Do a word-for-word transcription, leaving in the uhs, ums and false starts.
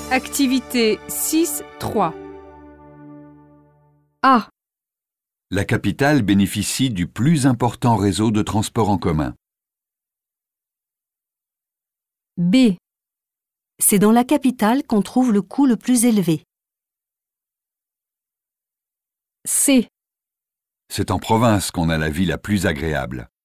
Activité six trois. A. La capitale bénéficie du plus important réseau de transport en commun. B. C'est dans la capitale qu'on trouve le coût le plus élevé. C. C'est en province qu'on a la vie la plus agréable.